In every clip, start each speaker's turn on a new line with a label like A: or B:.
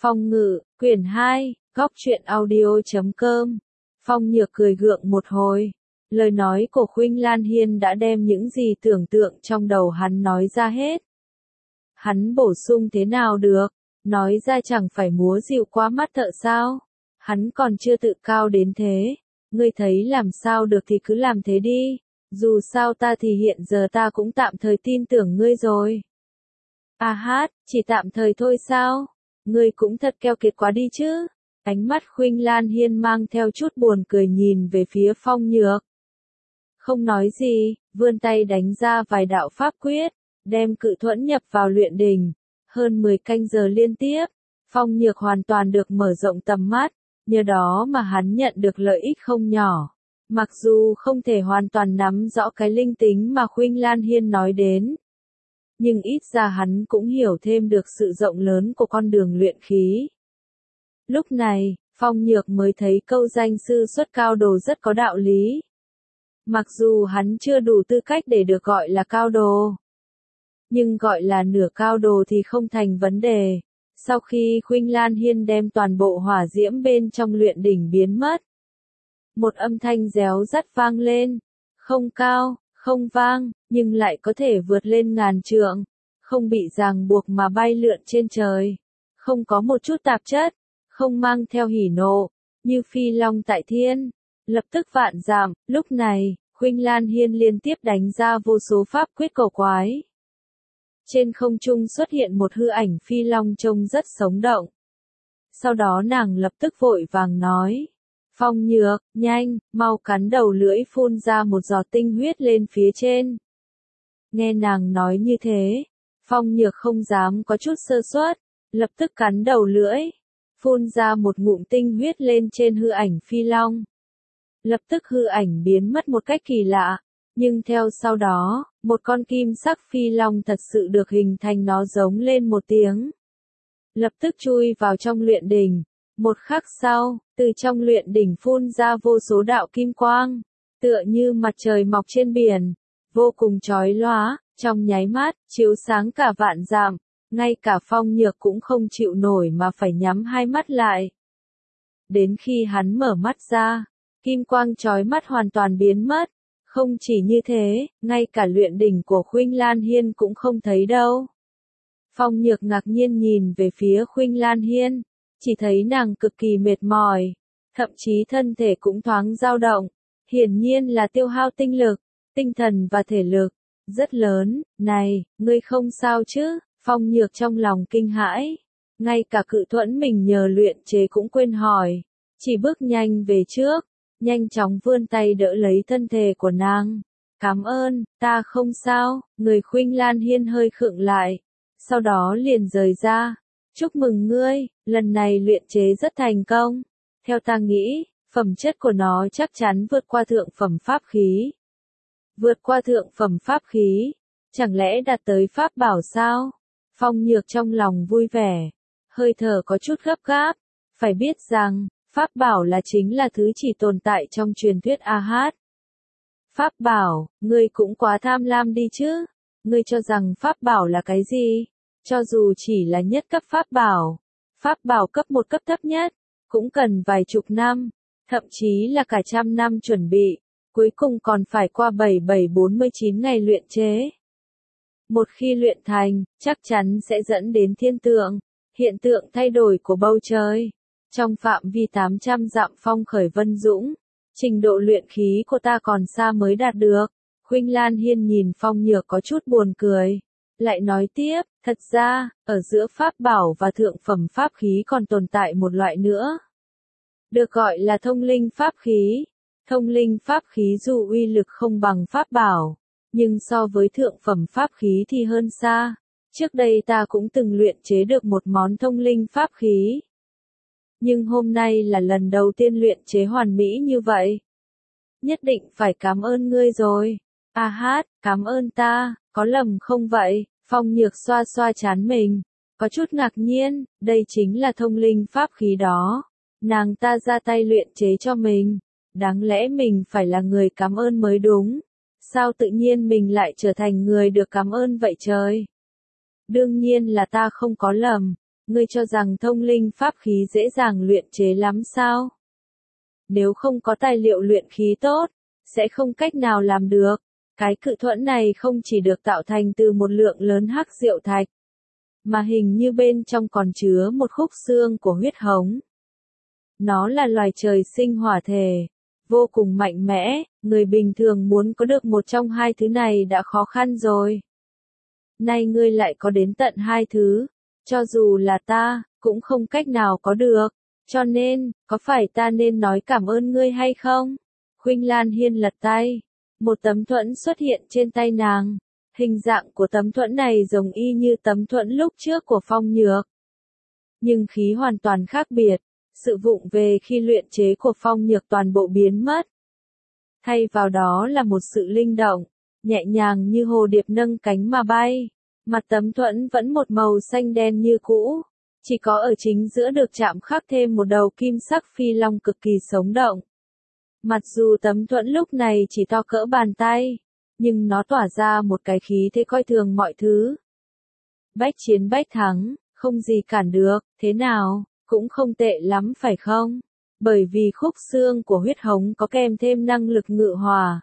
A: Phong Ngự, quyển 2, góc truyện audio.com. Phong Nhược cười gượng một hồi. Lời nói của Khuynh Lan Hiên đã đem những gì tưởng tượng trong đầu hắn nói ra hết. Hắn bổ sung thế nào được, nói ra chẳng phải múa dịu quá mắt thợ sao? Hắn còn chưa tự cao đến thế. Ngươi thấy làm sao được thì cứ làm thế đi. Dù sao ta thì hiện giờ ta cũng tạm thời tin tưởng ngươi rồi. À hát, chỉ tạm thời thôi sao? Ngươi cũng thật keo kiệt quá đi chứ. Ánh mắt Khuynh Lan Hiên mang theo chút buồn cười nhìn về phía Phong Nhược. Không nói gì, vươn tay đánh ra vài đạo pháp quyết, đem cự thuẫn nhập vào luyện đỉnh. Hơn 10 canh giờ liên tiếp, Phong Nhược hoàn toàn được mở rộng tầm mắt, nhờ đó mà hắn nhận được lợi ích không nhỏ. Mặc dù không thể hoàn toàn nắm rõ cái linh tính mà Khuynh Lan Hiên nói đến, nhưng ít ra hắn cũng hiểu thêm được sự rộng lớn của con đường luyện khí. Lúc này, Phong Nhược mới thấy câu danh sư xuất cao đồ rất có đạo lý. Mặc dù hắn chưa đủ tư cách để được gọi là cao đồ, nhưng gọi là nửa cao đồ thì không thành vấn đề. Sau khi Khuynh Lan Hiên đem toàn bộ hỏa diễm bên trong luyện đỉnh biến mất, một âm thanh réo rắt vang lên, không cao, không vang, nhưng lại có thể vượt lên ngàn trượng, không bị ràng buộc mà bay lượn trên trời, không có một chút tạp chất, không mang theo hỉ nộ, như phi long tại thiên, lập tức vạn giảm. Lúc này, Khuynh Lan Hiên liên tiếp đánh ra vô số pháp quyết cổ quái. Trên không trung xuất hiện một hư ảnh phi long trông rất sống động. Sau đó nàng lập tức vội vàng nói: Phong Nhược, nhanh, mau cắn đầu lưỡi phun ra một giọt tinh huyết lên phía trên. Nghe nàng nói như thế, Phong Nhược không dám có chút sơ suất, lập tức cắn đầu lưỡi, phun ra một ngụm tinh huyết lên trên hư ảnh phi long. Lập tức hư ảnh biến mất một cách kỳ lạ, nhưng theo sau đó, một con kim sắc phi long thật sự được hình thành, nó giống lên một tiếng. Lập tức chui vào trong luyện đỉnh. Một khắc sau, từ trong luyện đỉnh phun ra vô số đạo kim quang, tựa như mặt trời mọc trên biển, vô cùng chói lóa, trong nháy mắt, chiếu sáng cả vạn dặm, ngay cả Phong Nhược cũng không chịu nổi mà phải nhắm hai mắt lại. Đến khi hắn mở mắt ra, kim quang chói mắt hoàn toàn biến mất. Không chỉ như thế, ngay cả luyện đỉnh của Khuynh Lan Hiên cũng không thấy đâu. Phong Nhược ngạc nhiên nhìn về phía Khuynh Lan Hiên, chỉ thấy nàng cực kỳ mệt mỏi, thậm chí thân thể cũng thoáng dao động, hiển nhiên là tiêu hao tinh lực, tinh thần và thể lực rất lớn. Này, ngươi không sao chứ? Phong Nhược trong lòng kinh hãi, ngay cả cự thuẫn mình nhờ luyện chế cũng quên hỏi, chỉ bước nhanh về trước, nhanh chóng vươn tay đỡ lấy thân thể của nàng. Cảm ơn, ta không sao. Người Khuynh Lan Hiên hơi khựng lại, sau đó liền rời ra. Chúc mừng ngươi, lần này luyện chế rất thành công. Theo ta nghĩ, phẩm chất của nó chắc chắn vượt qua thượng phẩm pháp khí. Vượt qua thượng phẩm pháp khí? Chẳng lẽ đạt tới pháp bảo sao? Phong Nhược trong lòng vui vẻ, hơi thở có chút gấp gáp. Phải biết rằng, pháp bảo là chính là thứ chỉ tồn tại trong truyền thuyết A Hát. Pháp bảo, ngươi cũng quá tham lam đi chứ. Ngươi cho rằng pháp bảo là cái gì? Cho dù chỉ là nhất cấp pháp bảo cấp 1 cấp thấp nhất, cũng cần vài chục năm, thậm chí là cả trăm năm chuẩn bị, cuối cùng còn phải qua 7749 ngày luyện chế. Một khi luyện thành, chắc chắn sẽ dẫn đến hiện tượng thay đổi của bầu trời. Trong phạm vi 800 dặm phong khởi vân dũng, trình độ luyện khí của ta còn xa mới đạt được. Khuynh Lan Hiên nhìn Phong Nhược có chút buồn cười, lại nói tiếp, thật ra, ở giữa pháp bảo và thượng phẩm pháp khí còn tồn tại một loại nữa, được gọi là thông linh pháp khí. Thông linh pháp khí dù uy lực không bằng pháp bảo, nhưng so với thượng phẩm pháp khí thì hơn xa. Trước đây ta cũng từng luyện chế được một món thông linh pháp khí, nhưng hôm nay là lần đầu tiên luyện chế hoàn mỹ như vậy. Nhất định phải cảm ơn ngươi rồi. A Hát, cảm ơn ta, có lầm không vậy? Phong Nhược xoa xoa trán mình, có chút ngạc nhiên, đây chính là thông linh pháp khí đó. Nàng ta ra tay luyện chế cho mình, đáng lẽ mình phải là người cảm ơn mới đúng. Sao tự nhiên mình lại trở thành người được cảm ơn vậy trời? Đương nhiên là ta không có lầm. Ngươi cho rằng thông linh pháp khí dễ dàng luyện chế lắm sao? Nếu không có tài liệu luyện khí tốt, sẽ không cách nào làm được. Cái cự thuẫn này không chỉ được tạo thành từ một lượng lớn hắc diệu thạch, mà hình như bên trong còn chứa một khúc xương của huyết hống. Nó là loài trời sinh hỏa thể, vô cùng mạnh mẽ, người bình thường muốn có được một trong hai thứ này đã khó khăn rồi. Nay ngươi lại có đến tận hai thứ, cho dù là ta, cũng không cách nào có được, cho nên, có phải ta nên nói cảm ơn ngươi hay không? Khuynh Lan Hiên lật tay, một tấm thuẫn xuất hiện trên tay nàng, hình dạng của tấm thuẫn này giống y như tấm thuẫn lúc trước của Phong Nhược. Nhưng khí hoàn toàn khác biệt, sự vụng về khi luyện chế của Phong Nhược toàn bộ biến mất. Thay vào đó là một sự linh động, nhẹ nhàng như hồ điệp nâng cánh mà bay. Mặt tấm thuẫn vẫn một màu xanh đen như cũ, chỉ có ở chính giữa được chạm khắc thêm một đầu kim sắc phi long cực kỳ sống động. Mặc dù tấm thuẫn lúc này chỉ to cỡ bàn tay, nhưng nó tỏa ra một cái khí thế coi thường mọi thứ. Bách chiến bách thắng, không gì cản được, thế nào, cũng không tệ lắm phải không? Bởi vì khúc xương của huyết hống có kèm thêm năng lực ngự hỏa,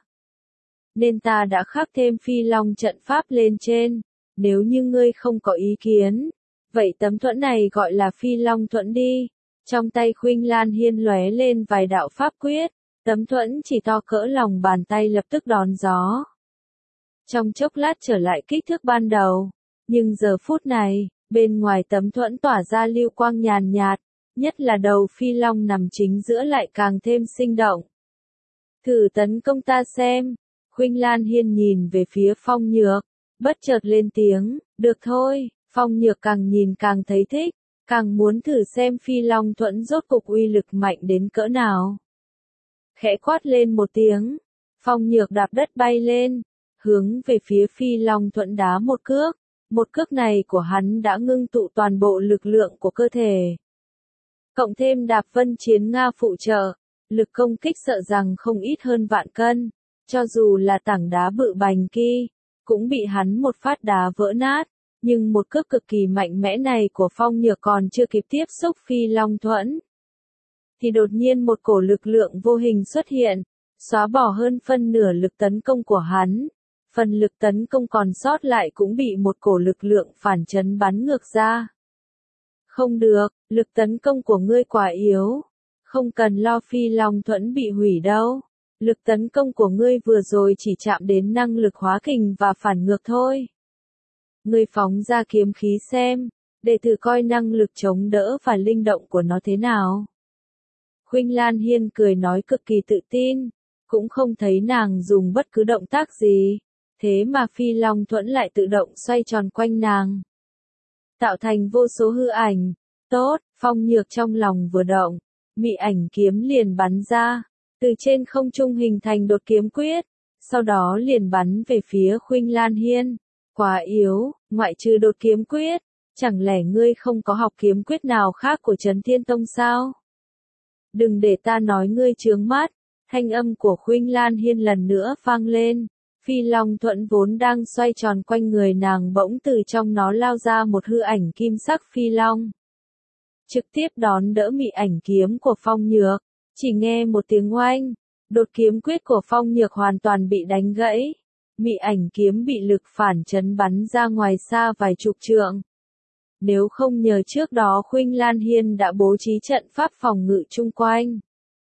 A: nên ta đã khắc thêm phi long trận pháp lên trên. Nếu như ngươi không có ý kiến, vậy tấm thuẫn này gọi là phi long thuẫn đi. Trong tay Khuynh Lan Hiên lóe lên vài đạo pháp quyết, tấm thuẫn chỉ to cỡ lòng bàn tay lập tức đón gió. Trong chốc lát trở lại kích thước ban đầu, nhưng giờ phút này, bên ngoài tấm thuẫn tỏa ra lưu quang nhàn nhạt, nhất là đầu phi long nằm chính giữa lại càng thêm sinh động. Thử tấn công ta xem, Khuynh Lan Hiên nhìn về phía Phong Nhược, bất chợt lên tiếng, được thôi. Phong Nhược càng nhìn càng thấy thích, càng muốn thử xem phi long thuẫn rốt cục uy lực mạnh đến cỡ nào. Khẽ quát lên một tiếng, Phong Nhược đạp đất bay lên, hướng về phía phi long thuẫn đá một cước. Một cước này của hắn đã ngưng tụ toàn bộ lực lượng của cơ thể. Cộng thêm đạp vân chiến Nga phụ trợ, lực công kích sợ rằng không ít hơn vạn cân, cho dù là tảng đá bự bành kia, cũng bị hắn một phát đá vỡ nát. Nhưng một cước cực kỳ mạnh mẽ này của Phong Nhược còn chưa kịp tiếp xúc phi long thuẫn, thì đột nhiên một cổ lực lượng vô hình xuất hiện, xóa bỏ hơn phân nửa lực tấn công của hắn. Phần lực tấn công còn sót lại cũng bị một cổ lực lượng phản chấn bắn ngược ra. Không được, lực tấn công của ngươi quá yếu. Không cần lo phi long thuẫn bị hủy đâu. Lực tấn công của ngươi vừa rồi chỉ chạm đến năng lực hóa kình và phản ngược thôi. Ngươi phóng ra kiếm khí xem, để thử coi năng lực chống đỡ và linh động của nó thế nào. Khuynh Lan Hiên cười nói cực kỳ tự tin, cũng không thấy nàng dùng bất cứ động tác gì. Thế mà phi long thuẫn lại tự động xoay tròn quanh nàng, tạo thành vô số hư ảnh. Tốt, Phong Nhược trong lòng vừa động, mị ảnh kiếm liền bắn ra, từ trên không trung hình thành đột kiếm quyết, sau đó liền bắn về phía Khuynh Lan Hiên. Quá yếu, ngoại trừ đột kiếm quyết, chẳng lẽ ngươi không có học kiếm quyết nào khác của Trấn Thiên Tông sao? Đừng để ta nói ngươi chướng mắt. Thanh âm của Khuynh Lan Hiên lần nữa vang lên. Phi long thuẫn vốn đang xoay tròn quanh người nàng bỗng từ trong nó lao ra một hư ảnh kim sắc phi long, trực tiếp đón đỡ mị ảnh kiếm của Phong Nhược. Chỉ nghe một tiếng oanh, đột kiếm quyết của Phong Nhược hoàn toàn bị đánh gãy. Mị ảnh kiếm bị lực phản chấn bắn ra ngoài xa vài chục trượng. Nếu không nhờ trước đó Khuynh Lan Hiên đã bố trí trận pháp phòng ngự chung quanh,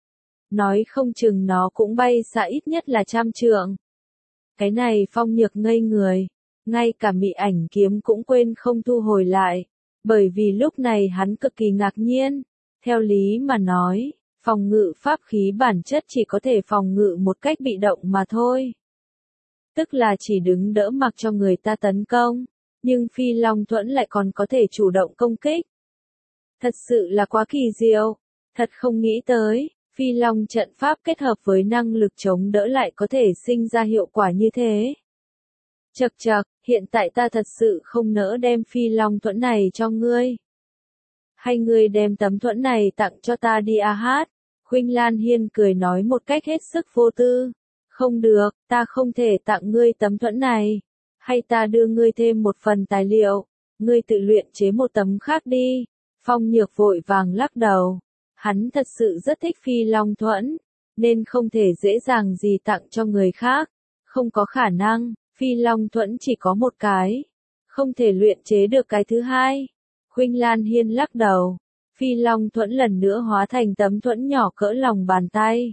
A: nói không chừng nó cũng bay xa ít nhất là 100 trượng. Cái này Phong Nhược ngây người, ngay cả mị ảnh kiếm cũng quên không thu hồi lại, bởi vì lúc này hắn cực kỳ ngạc nhiên. Theo lý mà nói, phòng ngự pháp khí bản chất chỉ có thể phòng ngự một cách bị động mà thôi. Tức là chỉ đứng đỡ mặc cho người ta tấn công, nhưng phi long thuẫn lại còn có thể chủ động công kích. Thật sự là quá kỳ diệu, thật không nghĩ tới. Phi long trận pháp kết hợp với năng lực chống đỡ lại có thể sinh ra hiệu quả như thế. Chậc chậc, hiện tại ta thật sự không nỡ đem phi long thuẫn này cho ngươi. Hay ngươi đem tấm thuẫn này tặng cho ta đi a hát? Khuynh Lan Hiên cười nói một cách hết sức vô tư. Không được, ta không thể tặng ngươi tấm thuẫn này. Hay ta đưa ngươi thêm một phần tài liệu, ngươi tự luyện chế một tấm khác đi. Phong Nhược vội vàng lắc đầu. Hắn thật sự rất thích Phi Long Thuẫn, nên không thể dễ dàng gì tặng cho người khác. Không có khả năng, Phi Long Thuẫn chỉ có một cái. Không thể luyện chế được cái thứ hai. Khuynh Lan Hiên lắc đầu. Phi Long Thuẫn lần nữa hóa thành tấm thuẫn nhỏ cỡ lòng bàn tay.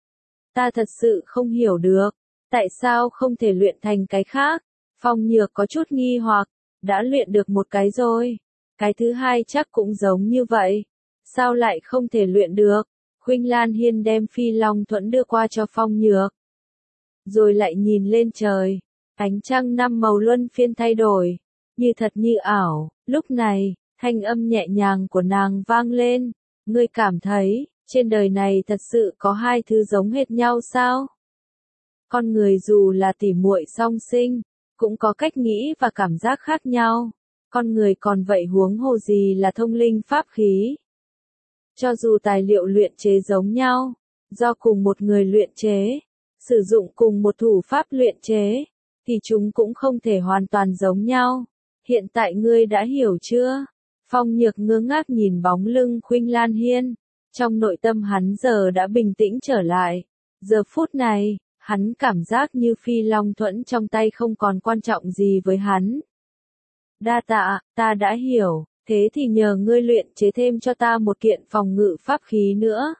A: Ta thật sự không hiểu được. Tại sao không thể luyện thành cái khác? Phong Nhược có chút nghi hoặc. Đã luyện được một cái rồi. Cái thứ hai chắc cũng giống như vậy. Sao lại không thể luyện được? Khuynh Lan Hiên đem Phi Long Thuẫn đưa qua cho Phong Nhược. Rồi lại nhìn lên trời. Ánh trăng năm màu luân phiên thay đổi. Như thật như ảo. Lúc này, thanh âm nhẹ nhàng của nàng vang lên. Ngươi cảm thấy, trên đời này thật sự có hai thứ giống hệt nhau sao? Con người dù là tỉ muội song sinh, cũng có cách nghĩ và cảm giác khác nhau. Con người còn vậy huống hồ gì là thông linh pháp khí. Cho dù tài liệu luyện chế giống nhau, do cùng một người luyện chế, sử dụng cùng một thủ pháp luyện chế, thì chúng cũng không thể hoàn toàn giống nhau. Hiện tại ngươi đã hiểu chưa? Phong Nhược ngơ ngác nhìn bóng lưng Khuynh Lan Hiên. Trong nội tâm hắn giờ đã bình tĩnh trở lại. Giờ phút này, hắn cảm giác như Phi Long Thuẫn trong tay không còn quan trọng gì với hắn. Đa tạ, ta đã hiểu, thế thì nhờ ngươi luyện chế thêm cho ta một kiện phòng ngự pháp khí nữa.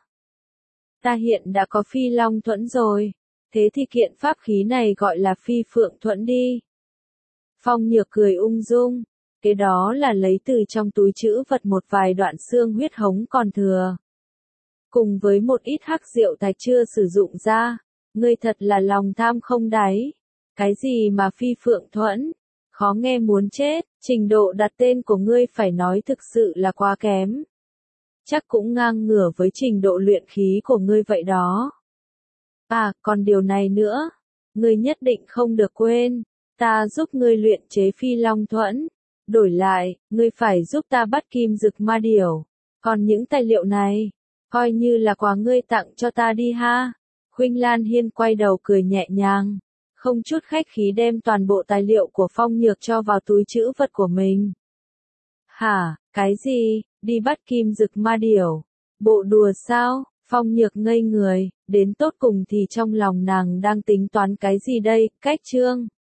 A: Ta hiện đã có Phi Long Thuẫn rồi, thế thì kiện pháp khí này gọi là Phi Phượng Thuẫn đi. Phong Nhược cười ung dung, cái đó là lấy từ trong túi trữ vật một vài đoạn xương huyết hống còn thừa. Cùng với một ít hắc rượu thạch chưa sử dụng ra, ngươi thật là lòng tham không đáy. Cái gì mà Phi Phượng Thuẫn? Khó nghe muốn chết, trình độ đặt tên của ngươi phải nói thực sự là quá kém. Chắc cũng ngang ngửa với trình độ luyện khí của ngươi vậy đó. À, còn điều này nữa, ngươi nhất định không được quên, ta giúp ngươi luyện chế Phi Long Thuẫn. Đổi lại, ngươi phải giúp ta bắt kim dực ma điểu. Còn những tài liệu này, coi như là quà ngươi tặng cho ta đi ha. Khuynh Lan Hiên quay đầu cười nhẹ nhàng, không chút khách khí đem toàn bộ tài liệu của Phong Nhược cho vào túi trữ vật của mình. Hả, cái gì, đi bắt kim dực ma điểu? Bộ đùa sao? Phong Nhược ngây người, đến tột cùng thì trong lòng nàng đang tính toán cái gì đây? Cách chương